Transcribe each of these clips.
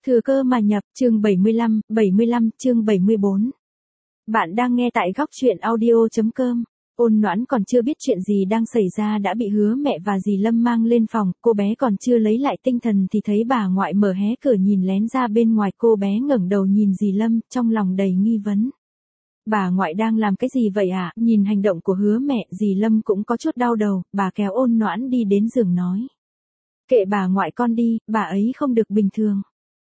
Thừa cơ mà nhập, chương 75, chương 74. Bạn đang nghe tại góc truyện audio.com. Ôn Noãn còn chưa biết chuyện gì đang xảy ra đã bị Hứa mẹ và dì Lâm mang lên phòng, cô bé còn chưa lấy lại tinh thần thì thấy bà ngoại mở hé cửa nhìn lén ra bên ngoài, cô bé ngẩng đầu nhìn dì Lâm, trong lòng đầy nghi vấn. Bà ngoại đang làm cái gì vậy ạ? Nhìn hành động của Hứa mẹ, dì Lâm cũng có chút đau đầu, bà kéo Ôn Noãn đi đến giường nói. Kệ bà ngoại con đi, bà ấy không được bình thường.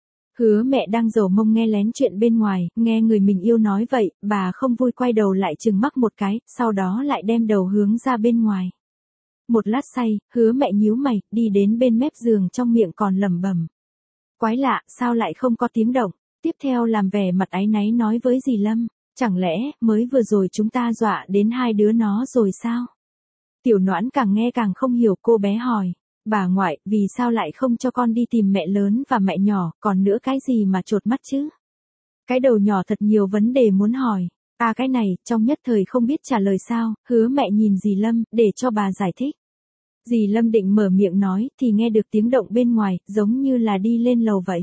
Hứa mẹ đang dầu mông nghe lén chuyện bên ngoài, nghe người mình yêu nói vậy, bà không vui quay đầu lại chừng mắt một cái, sau đó lại đem đầu hướng ra bên ngoài. Một lát say, Hứa mẹ nhíu mày, đi đến bên mép giường trong miệng còn lẩm bẩm. Quái lạ, sao lại không có tiếng động? Tiếp theo làm vẻ mặt áy náy nói với dì Lâm, chẳng lẽ mới vừa rồi chúng ta dọa đến hai đứa nó rồi sao? Tiểu Noãn càng nghe càng không hiểu, cô bé hỏi. Bà ngoại, vì sao lại không cho con đi tìm mẹ lớn và mẹ nhỏ, còn nữa cái gì mà chột mắt chứ? Cái đầu nhỏ thật nhiều vấn đề muốn hỏi. Cái này, trong nhất thời không biết trả lời sao, Hứa mẹ nhìn dì Lâm, để cho bà giải thích. Dì Lâm định mở miệng nói, thì nghe được tiếng động bên ngoài, giống như là đi lên lầu vậy.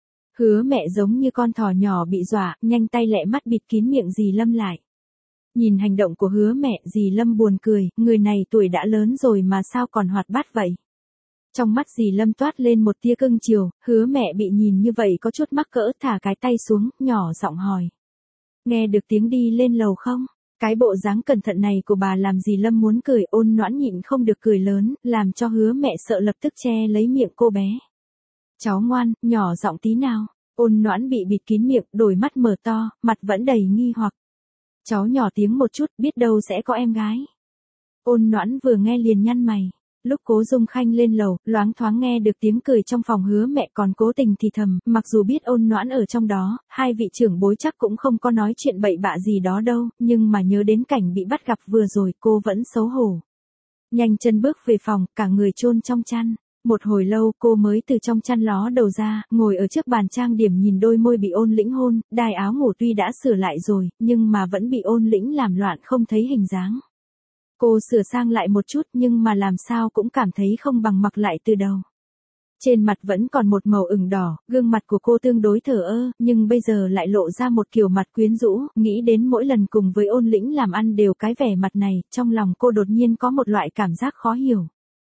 Hứa mẹ giống như con thỏ nhỏ bị dọa, nhanh tay lẹ mắt bịt kín miệng dì Lâm lại. Nhìn hành động của Hứa mẹ, dì Lâm buồn cười, người này tuổi đã lớn rồi mà sao còn hoạt bát vậy? Trong mắt dì Lâm toát lên một tia cưng chiều, Hứa mẹ bị nhìn như vậy có chút mắc cỡ, thả cái tay xuống, nhỏ giọng hỏi. Nghe được tiếng đi lên lầu không? Cái bộ dáng cẩn thận này của bà làm dì Lâm muốn cười, Ôn Noãn nhịn không được cười lớn, làm cho Hứa mẹ sợ lập tức che lấy miệng cô bé. Cháu ngoan, nhỏ giọng tí nào. Ôn Noãn bị bịt kín miệng, đôi mắt mở to, mặt vẫn đầy nghi hoặc. Cháu nhỏ tiếng một chút, biết đâu sẽ có em gái. Ôn Noãn vừa nghe liền nhăn mày. Lúc Cố Dung Khanh lên lầu, loáng thoáng nghe được tiếng cười trong phòng, Hứa mẹ còn cố tình thì thầm, mặc dù biết Ôn Noãn ở trong đó, hai vị trưởng bối chắc cũng không có nói chuyện bậy bạ gì đó đâu, nhưng mà nhớ đến cảnh bị bắt gặp vừa rồi, cô vẫn xấu hổ. Nhanh chân bước về phòng, cả người chôn trong chăn. Một hồi lâu cô mới từ trong chăn ló đầu ra, ngồi ở trước bàn trang điểm nhìn đôi môi bị Ôn Lĩnh hôn, đai áo ngủ tuy đã sửa lại rồi, nhưng mà vẫn bị Ôn Lĩnh làm loạn không thấy hình dáng. Cô sửa sang lại một chút nhưng mà làm sao cũng cảm thấy không bằng mặc lại từ đầu. Trên mặt vẫn còn một màu ửng đỏ, gương mặt của cô tương đối thờ ơ, nhưng bây giờ lại lộ ra một kiểu mặt quyến rũ, nghĩ đến mỗi lần cùng với Ôn Lĩnh làm ăn đều cái vẻ mặt này, trong lòng cô đột nhiên có một loại cảm giác khó hiểu.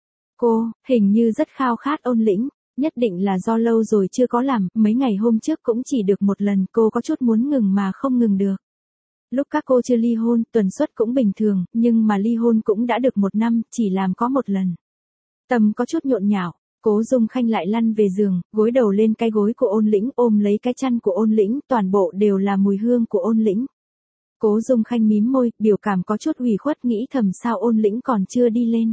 Cô, hình như rất khao khát Ôn Lĩnh, nhất định là do lâu rồi chưa có làm, mấy ngày hôm trước cũng chỉ được một lần, cô có chút muốn ngừng mà không ngừng được. Lúc các cô chưa ly hôn, tần suất cũng bình thường, nhưng mà ly hôn cũng đã được 1 năm, chỉ làm có một lần. Tâm có chút nhộn nhạo, Cố Dung Khanh lại lăn về giường, gối đầu lên cái gối của Ôn Lĩnh, ôm lấy cái chăn của Ôn Lĩnh, toàn bộ đều là mùi hương của Ôn Lĩnh. Cố Dung Khanh mím môi, biểu cảm có chút ủy khuất, nghĩ thầm sao Ôn Lĩnh còn chưa đi lên.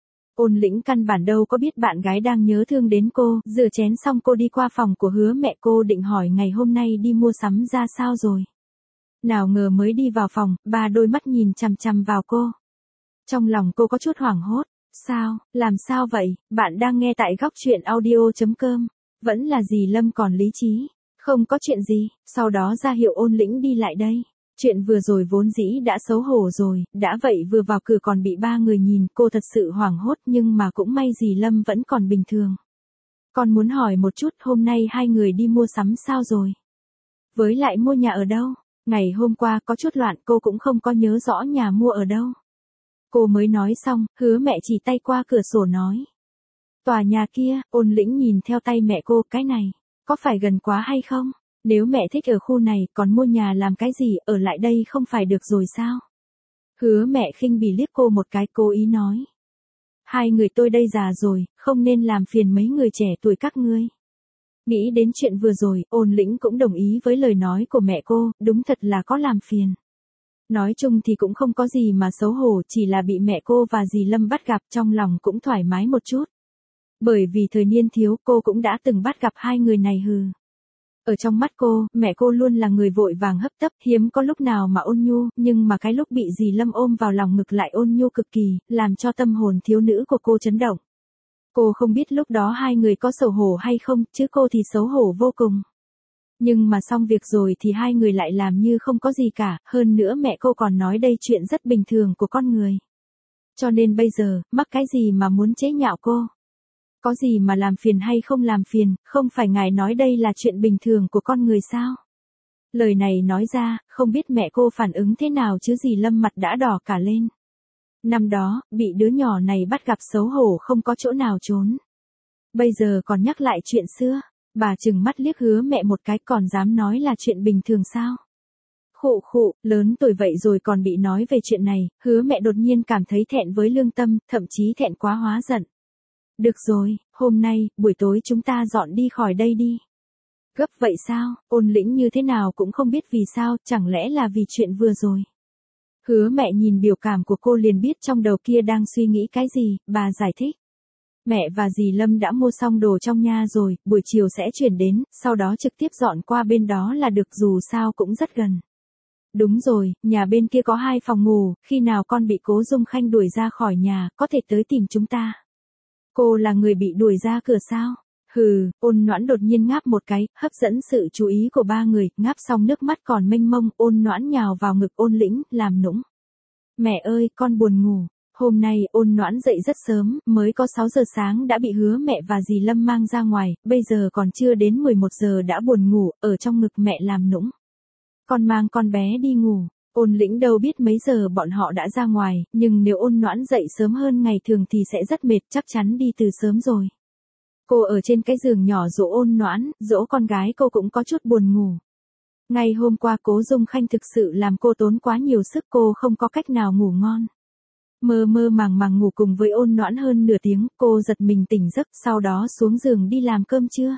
Ôn Lĩnh căn bản đâu có biết bạn gái đang nhớ thương đến cô, rửa chén xong cô đi qua phòng của Hứa mẹ, cô định hỏi ngày hôm nay đi mua sắm ra sao rồi. Nào ngờ mới đi vào phòng, ba đôi mắt nhìn chằm chằm vào cô. Trong lòng cô có chút hoảng hốt. Sao, làm sao vậy? Bạn đang nghe tại góc truyện audio.com. Vẫn là dì Lâm còn lý trí. Không có chuyện gì, sau đó ra hiệu Ôn Lĩnh đi lại đây. Chuyện vừa rồi vốn dĩ đã xấu hổ rồi, đã vậy vừa vào cửa còn bị 3 người nhìn, cô thật sự hoảng hốt, nhưng mà cũng may dì Lâm vẫn còn bình thường. Con muốn hỏi một chút, hôm nay hai người đi mua sắm sao rồi? Với lại mua nhà ở đâu? Ngày hôm qua có chút loạn, cô cũng không có nhớ rõ nhà mua ở đâu. Cô mới nói xong, Hứa mẹ chỉ tay qua cửa sổ nói. Tòa nhà kia, Ôn Lĩnh nhìn theo tay mẹ cô, cái này, có phải gần quá hay không? Nếu mẹ thích ở khu này, còn mua nhà làm cái gì, ở lại đây không phải được rồi sao? Hứa mẹ khinh bỉ liếc cô một cái, cố ý nói. Hai người tôi đây già rồi, không nên làm phiền mấy người trẻ tuổi các ngươi. Nghĩ đến chuyện vừa rồi, Ôn Lĩnh cũng đồng ý với lời nói của mẹ cô, đúng thật là có làm phiền. Nói chung thì cũng không có gì mà xấu hổ, chỉ là bị mẹ cô và dì Lâm bắt gặp, trong lòng cũng thoải mái một chút. Bởi vì thời niên thiếu cô cũng đã từng bắt gặp hai người này hừ. Ở trong mắt cô, mẹ cô luôn là người vội vàng hấp tấp, hiếm có lúc nào mà ôn nhu, nhưng mà cái lúc bị dì Lâm ôm vào lòng ngực lại ôn nhu cực kỳ, làm cho tâm hồn thiếu nữ của cô chấn động. Cô không biết lúc đó hai người có xấu hổ hay không, chứ cô thì xấu hổ vô cùng. Nhưng mà xong việc rồi thì hai người lại làm như không có gì cả, hơn nữa mẹ cô còn nói đây chuyện rất bình thường của con người. Cho nên bây giờ, mắc cái gì mà muốn chế nhạo cô? Có gì mà làm phiền hay không làm phiền, không phải ngài nói đây là chuyện bình thường của con người sao? Lời này nói ra, không biết mẹ cô phản ứng thế nào chứ dì Lâm mặt đã đỏ cả lên. Năm đó, bị đứa nhỏ này bắt gặp xấu hổ không có chỗ nào trốn. Bây giờ còn nhắc lại chuyện xưa, bà trừng mắt liếc Hứa Mẹ một cái, còn dám nói là chuyện bình thường sao? Khụ khụ, lớn tuổi vậy rồi còn bị nói về chuyện này, Hứa Mẹ đột nhiên cảm thấy thẹn với lương tâm, thậm chí thẹn quá hóa giận. Được rồi, hôm nay, buổi tối chúng ta dọn đi khỏi đây đi. Gấp vậy sao? Ôn Lĩnh như thế nào cũng không biết vì sao, chẳng lẽ là vì chuyện vừa rồi. Hứa Mẹ nhìn biểu cảm của cô liền biết trong đầu kia đang suy nghĩ cái gì, bà giải thích. Mẹ và dì Lâm đã mua xong đồ trong nhà rồi, buổi chiều sẽ chuyển đến, sau đó trực tiếp dọn qua bên đó là được, dù sao cũng rất gần. Đúng rồi, nhà bên kia có 2 phòng ngủ, khi nào con bị Cố Dung Khanh đuổi ra khỏi nhà, có thể tới tìm chúng ta. Cô là người bị đuổi ra cửa sao? Hừ, Ôn Noãn đột nhiên ngáp một cái, hấp dẫn sự chú ý của 3 người, ngáp xong nước mắt còn mênh mông, Ôn Noãn nhào vào ngực Ôn Lĩnh, làm nũng. Mẹ ơi, con buồn ngủ. Hôm nay Ôn Noãn dậy rất sớm, mới có 6 giờ sáng đã bị Hứa Mẹ và dì Lâm mang ra ngoài, bây giờ còn chưa đến 11 giờ đã buồn ngủ, ở trong ngực mẹ làm nũng. Con mang con bé đi ngủ. Ôn Lĩnh đâu biết mấy giờ bọn họ đã ra ngoài, nhưng nếu Ôn Noãn dậy sớm hơn ngày thường thì sẽ rất mệt, chắc chắn đi từ sớm rồi. Cô ở trên cái giường nhỏ dỗ Ôn Noãn, dỗ con gái cô cũng có chút buồn ngủ. Ngày hôm qua Cố Dung Khanh thực sự làm cô tốn quá nhiều sức, cô không có cách nào ngủ ngon. Mơ mơ màng màng ngủ cùng với Ôn Noãn hơn nửa tiếng, cô giật mình tỉnh giấc, sau đó xuống giường đi làm cơm trưa.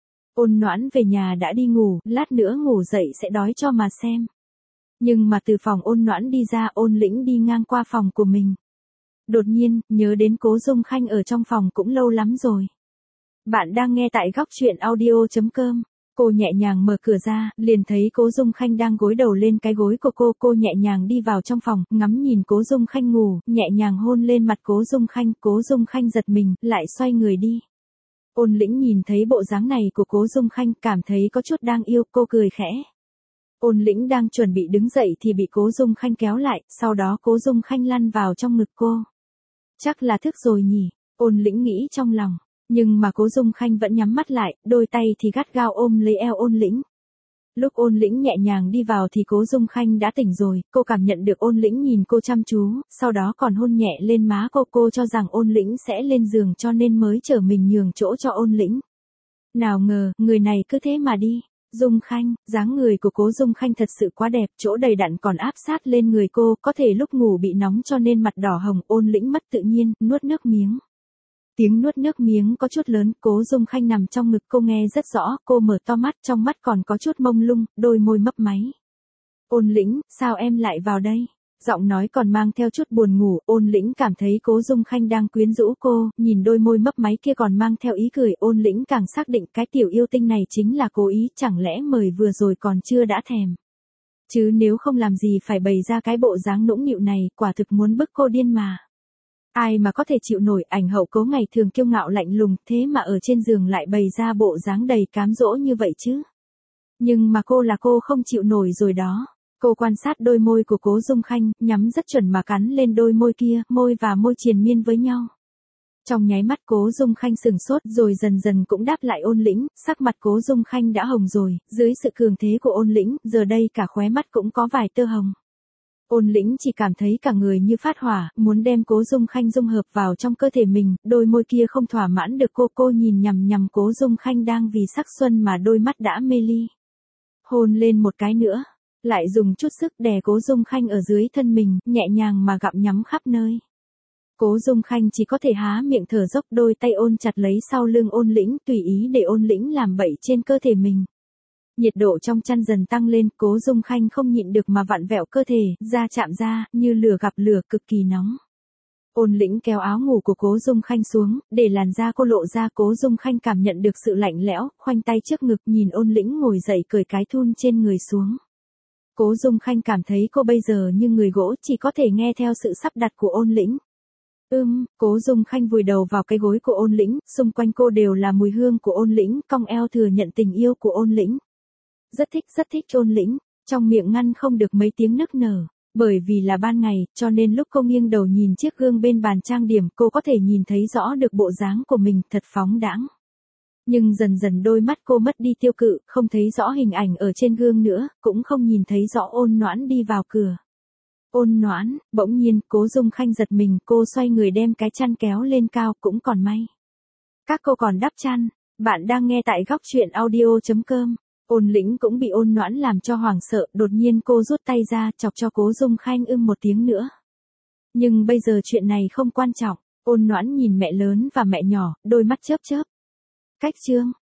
Ôn Noãn về nhà đã đi ngủ, lát nữa ngủ dậy sẽ đói cho mà xem. Nhưng mà từ phòng Ôn Noãn đi ra, Ôn Lĩnh đi ngang qua phòng của mình. Đột nhiên, nhớ đến Cố Dung Khanh ở trong phòng cũng lâu lắm rồi. Bạn đang nghe tại góc truyện audio.com. Cô nhẹ nhàng mở cửa ra, liền thấy Cố Dung Khanh đang gối đầu lên cái gối của cô nhẹ nhàng đi vào trong phòng, ngắm nhìn Cố Dung Khanh ngủ, nhẹ nhàng hôn lên mặt Cố Dung Khanh giật mình, lại xoay người đi. Ôn Lĩnh nhìn thấy bộ dáng này của Cố Dung Khanh, cảm thấy có chút đang yêu, cô cười khẽ. Ôn Lĩnh đang chuẩn bị đứng dậy thì bị Cố Dung Khanh kéo lại, sau đó Cố Dung Khanh lăn vào trong ngực cô. Chắc là thức rồi nhỉ, Ôn Lĩnh nghĩ trong lòng. Nhưng mà Cố Dung Khanh vẫn nhắm mắt lại, đôi tay thì gắt gao ôm lấy eo Ôn Lĩnh. Lúc Ôn Lĩnh nhẹ nhàng đi vào thì Cố Dung Khanh đã tỉnh rồi, cô cảm nhận được Ôn Lĩnh nhìn cô chăm chú, sau đó còn hôn nhẹ lên má cô cho rằng Ôn Lĩnh sẽ lên giường cho nên mới chở mình nhường chỗ cho Ôn Lĩnh. Nào ngờ, người này cứ thế mà đi. Dung Khanh, dáng người của Cố Dung Khanh thật sự quá đẹp, chỗ đầy đặn còn áp sát lên người cô, có thể lúc ngủ bị nóng cho nên mặt đỏ hồng. Ôn Lĩnh mất tự nhiên, nuốt nước miếng. Tiếng nuốt nước miếng có chút lớn, Cố Dung Khanh nằm trong ngực cô nghe rất rõ, cô mở to mắt, trong mắt còn có chút mông lung, đôi môi mấp máy. Ôn Lĩnh, sao em lại vào đây? Giọng nói còn mang theo chút buồn ngủ, Ôn Lĩnh cảm thấy Cố Dung Khanh đang quyến rũ cô, nhìn đôi môi mấp máy kia còn mang theo ý cười, Ôn Lĩnh càng xác định cái tiểu yêu tinh này chính là cố ý, chẳng lẽ mời vừa rồi còn chưa đã thèm. Chứ nếu không làm gì phải bày ra cái bộ dáng nũng nịu này, quả thực muốn bức cô điên mà. Ai mà có thể chịu nổi, ảnh hậu Cố ngày thường kiêu ngạo lạnh lùng, thế mà ở trên giường lại bày ra bộ dáng đầy cám dỗ như vậy chứ. Nhưng mà cô là cô không chịu nổi rồi đó. Cô quan sát đôi môi của Cố Dung Khanh, nhắm rất chuẩn mà cắn lên đôi môi kia, môi và môi triền miên với nhau. Trong nháy mắt Cố Dung Khanh sừng sốt rồi dần dần cũng đáp lại Ôn Lĩnh, sắc mặt Cố Dung Khanh đã hồng rồi, dưới sự cường thế của Ôn Lĩnh, giờ đây cả khóe mắt cũng có vài tơ hồng. Ôn Lĩnh chỉ cảm thấy cả người như phát hỏa, muốn đem Cố Dung Khanh dung hợp vào trong cơ thể mình, đôi môi kia không thỏa mãn được cô nhìn nhằm Cố Dung Khanh đang vì sắc xuân mà đôi mắt đã mê ly. Hôn lên một cái nữa, lại dùng chút sức đè Cố Dung Khanh ở dưới thân mình, nhẹ nhàng mà gặm nhắm khắp nơi. Cố Dung Khanh chỉ có thể há miệng thở dốc, đôi tay ôn chặt lấy sau lưng Ôn Lĩnh, tùy ý để Ôn Lĩnh làm bậy trên cơ thể mình. Nhiệt độ trong chăn dần tăng lên, Cố Dung Khanh không nhịn được mà vặn vẹo cơ thể, da chạm da, như lửa gặp lửa, cực kỳ nóng. Ôn Lĩnh kéo áo ngủ của Cố Dung Khanh xuống, để làn da cô lộ ra. Cố Dung Khanh cảm nhận được sự lạnh lẽo, khoanh tay trước ngực nhìn Ôn Lĩnh ngồi dậy cởi cái thun trên người xuống. Cố Dung Khanh cảm thấy cô bây giờ như người gỗ, chỉ có thể nghe theo sự sắp đặt của Ôn Lĩnh. Cố Dung Khanh vùi đầu vào cái gối của Ôn Lĩnh, xung quanh cô đều là mùi hương của Ôn Lĩnh, cong eo thừa nhận tình yêu của Ôn Lĩnh. Rất thích Ôn Lĩnh, trong miệng ngăn không được mấy tiếng nức nở. Bởi vì là ban ngày, cho nên lúc cô nghiêng đầu nhìn chiếc gương bên bàn trang điểm, cô có thể nhìn thấy rõ được bộ dáng của mình thật phóng đãng. Nhưng dần dần đôi mắt cô mất đi tiêu cự, không thấy rõ hình ảnh ở trên gương nữa, cũng không nhìn thấy rõ Ôn Noãn đi vào cửa. Ôn Noãn, bỗng nhiên, Cố Dung Khanh giật mình, cô xoay người đem cái chăn kéo lên cao, cũng còn may. Các cô còn đắp chăn, bạn đang nghe tại góc truyện audio.com. Ôn Lĩnh cũng bị Ôn Noãn làm cho hoảng sợ, đột nhiên cô rút tay ra, chọc cho Cố Dung Khanh một tiếng nữa. Nhưng bây giờ chuyện này không quan trọng, Ôn Noãn nhìn mẹ lớn và mẹ nhỏ, đôi mắt chớp chớp. Cách chương